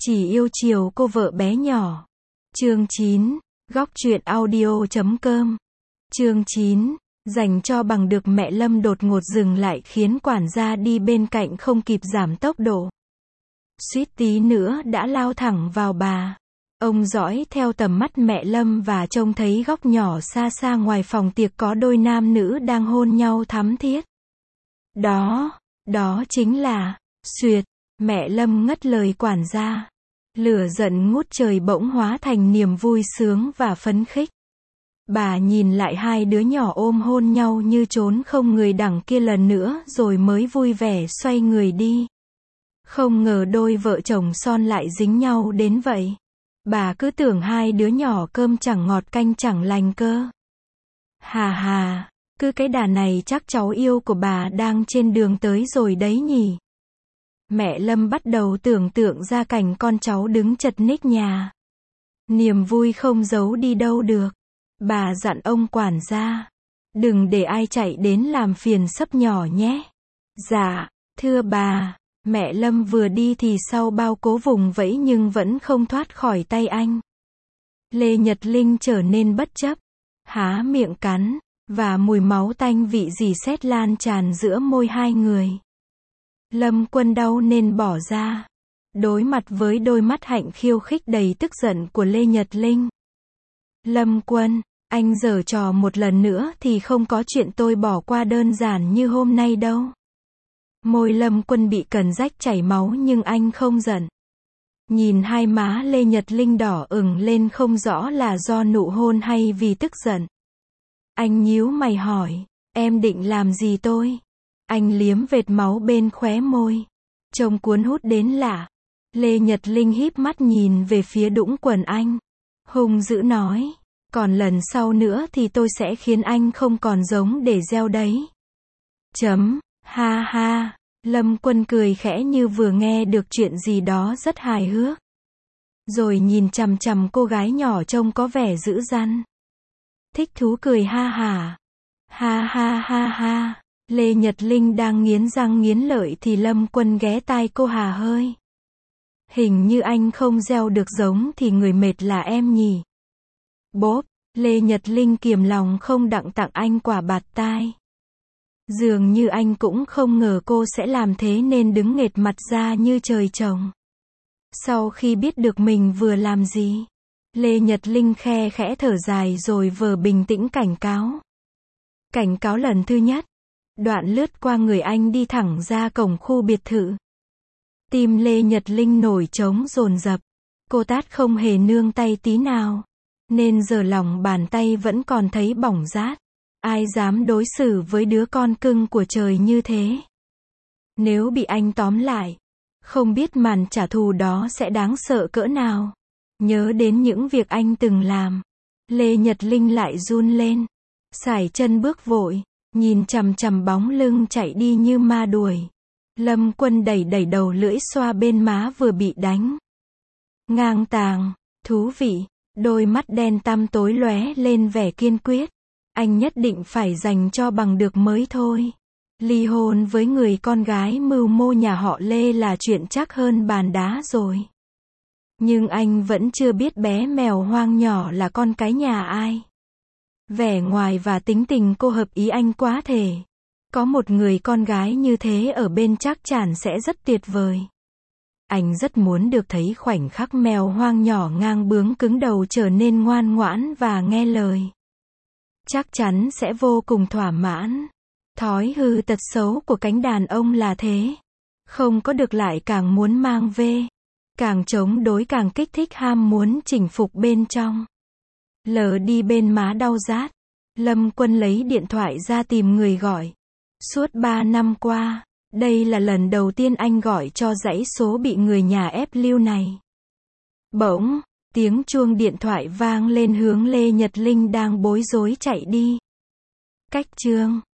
Chỉ yêu chiều cô vợ bé nhỏ. Chương 9, góc truyện audio.com. Chương 9, dành cho bằng được. Mẹ Lâm đột ngột dừng lại khiến quản gia đi bên cạnh không kịp giảm tốc độ. Suýt tí nữa đã lao thẳng vào bà. Ông dõi theo tầm mắt mẹ Lâm và trông thấy góc nhỏ xa xa ngoài phòng tiệc có đôi nam nữ đang hôn nhau thắm thiết. Đó chính là, xuyệt, mẹ Lâm ngắt lời quản gia. Lửa giận ngút trời bỗng hóa thành niềm vui sướng và phấn khích. Bà nhìn lại hai đứa nhỏ ôm hôn nhau như trốn không người đằng kia lần nữa rồi mới vui vẻ xoay người đi. Không ngờ đôi vợ chồng son lại dính nhau đến vậy. Bà cứ tưởng hai đứa nhỏ cơm chẳng ngọt canh chẳng lành cơ. Hà, cứ cái đà này chắc cháu yêu của bà đang trên đường tới rồi đấy nhỉ. Mẹ Lâm bắt đầu tưởng tượng ra cảnh con cháu đứng chật ních nhà. Niềm vui không giấu đi đâu được. Bà dặn ông quản gia, đừng để ai chạy đến làm phiền sấp nhỏ nhé. Dạ, thưa bà. Mẹ Lâm vừa đi thì sau bao cố vùng vẫy nhưng vẫn không thoát khỏi tay anh. Lê Nhật Linh trở nên bất chấp, há miệng cắn, và mùi máu tanh vị rỉ sét lan tràn giữa môi hai người. Lâm Quân đau nên bỏ ra. Đối mặt với đôi mắt hạnh khiêu khích đầy tức giận của Lê Nhật Linh. Lâm Quân, anh giở trò một lần nữa thì không có chuyện tôi bỏ qua đơn giản như hôm nay đâu. Môi Lâm Quân bị cần rách chảy máu nhưng anh không giận. Nhìn hai má Lê Nhật Linh đỏ ửng lên không rõ là do nụ hôn hay vì tức giận. Anh nhíu mày hỏi, em định làm gì tôi? Anh liếm vệt máu bên khóe môi. Trông cuốn hút đến lạ. Lê Nhật Linh híp mắt nhìn về phía đũng quần anh. Hung dữ nói, còn lần sau nữa thì tôi sẽ khiến anh không còn giống để gieo đấy. Ha, Lâm Quân cười khẽ như vừa nghe được chuyện gì đó rất hài hước. Rồi nhìn chằm chằm cô gái nhỏ trông có vẻ dữ dằn. Thích thú cười ha. Lê Nhật Linh đang nghiến răng nghiến lợi thì Lâm Quân ghé tai cô hà hơi. Hình như anh không gieo được giống thì người mệt là em nhỉ. Bốp, Lê Nhật Linh kiềm lòng không đặng tặng anh quả bạt tai. Dường như anh cũng không ngờ cô sẽ làm thế nên đứng nghệt mặt ra như trời trồng. Sau khi biết được mình vừa làm gì, Lê Nhật Linh khe khẽ thở dài rồi vờ bình tĩnh cảnh cáo. Cảnh cáo lần thứ nhất. Đoạn lướt qua người anh đi thẳng ra cổng khu biệt thự. Tim Lê Nhật Linh nổi trống dồn dập. Cô tát không hề nương tay tí nào. Nên giờ lòng bàn tay vẫn còn thấy bỏng rát. Ai dám đối xử với đứa con cưng của trời như thế? Nếu bị anh tóm lại, không biết màn trả thù đó sẽ đáng sợ cỡ nào. Nhớ đến những việc anh từng làm, Lê Nhật Linh lại run lên. Sải chân bước vội, nhìn chằm chằm bóng lưng chạy đi như ma đuổi. Lâm Quân đẩy đầu lưỡi xoa bên má vừa bị đánh. Ngang tàng, thú vị, đôi mắt đen tăm tối lóe lên vẻ kiên quyết. Anh nhất định phải dành cho bằng được mới thôi. Ly hôn với người con gái mưu mô nhà họ Lê là chuyện chắc hơn bàn đá rồi. Nhưng anh vẫn chưa biết bé mèo hoang nhỏ là con cái nhà ai. Vẻ ngoài và tính tình cô hợp ý anh quá thể. Có một người con gái như thế ở bên chắc chắn sẽ rất tuyệt vời. Anh rất muốn được thấy khoảnh khắc mèo hoang nhỏ ngang bướng cứng đầu trở nên ngoan ngoãn và nghe lời. Chắc chắn sẽ vô cùng thỏa mãn. Thói hư tật xấu của cánh đàn ông là thế. Không có được lại càng muốn mang về. Càng chống đối càng kích thích ham muốn chinh phục bên trong. Lờ đi bên má đau rát. Lâm Quân lấy điện thoại ra tìm người gọi. Suốt 3 năm qua, đây là lần đầu tiên anh gọi cho dãy số bị người nhà ép lưu này. Bỗng, tiếng chuông điện thoại vang lên hướng Lê Nhật Linh đang bối rối chạy đi. Cách chương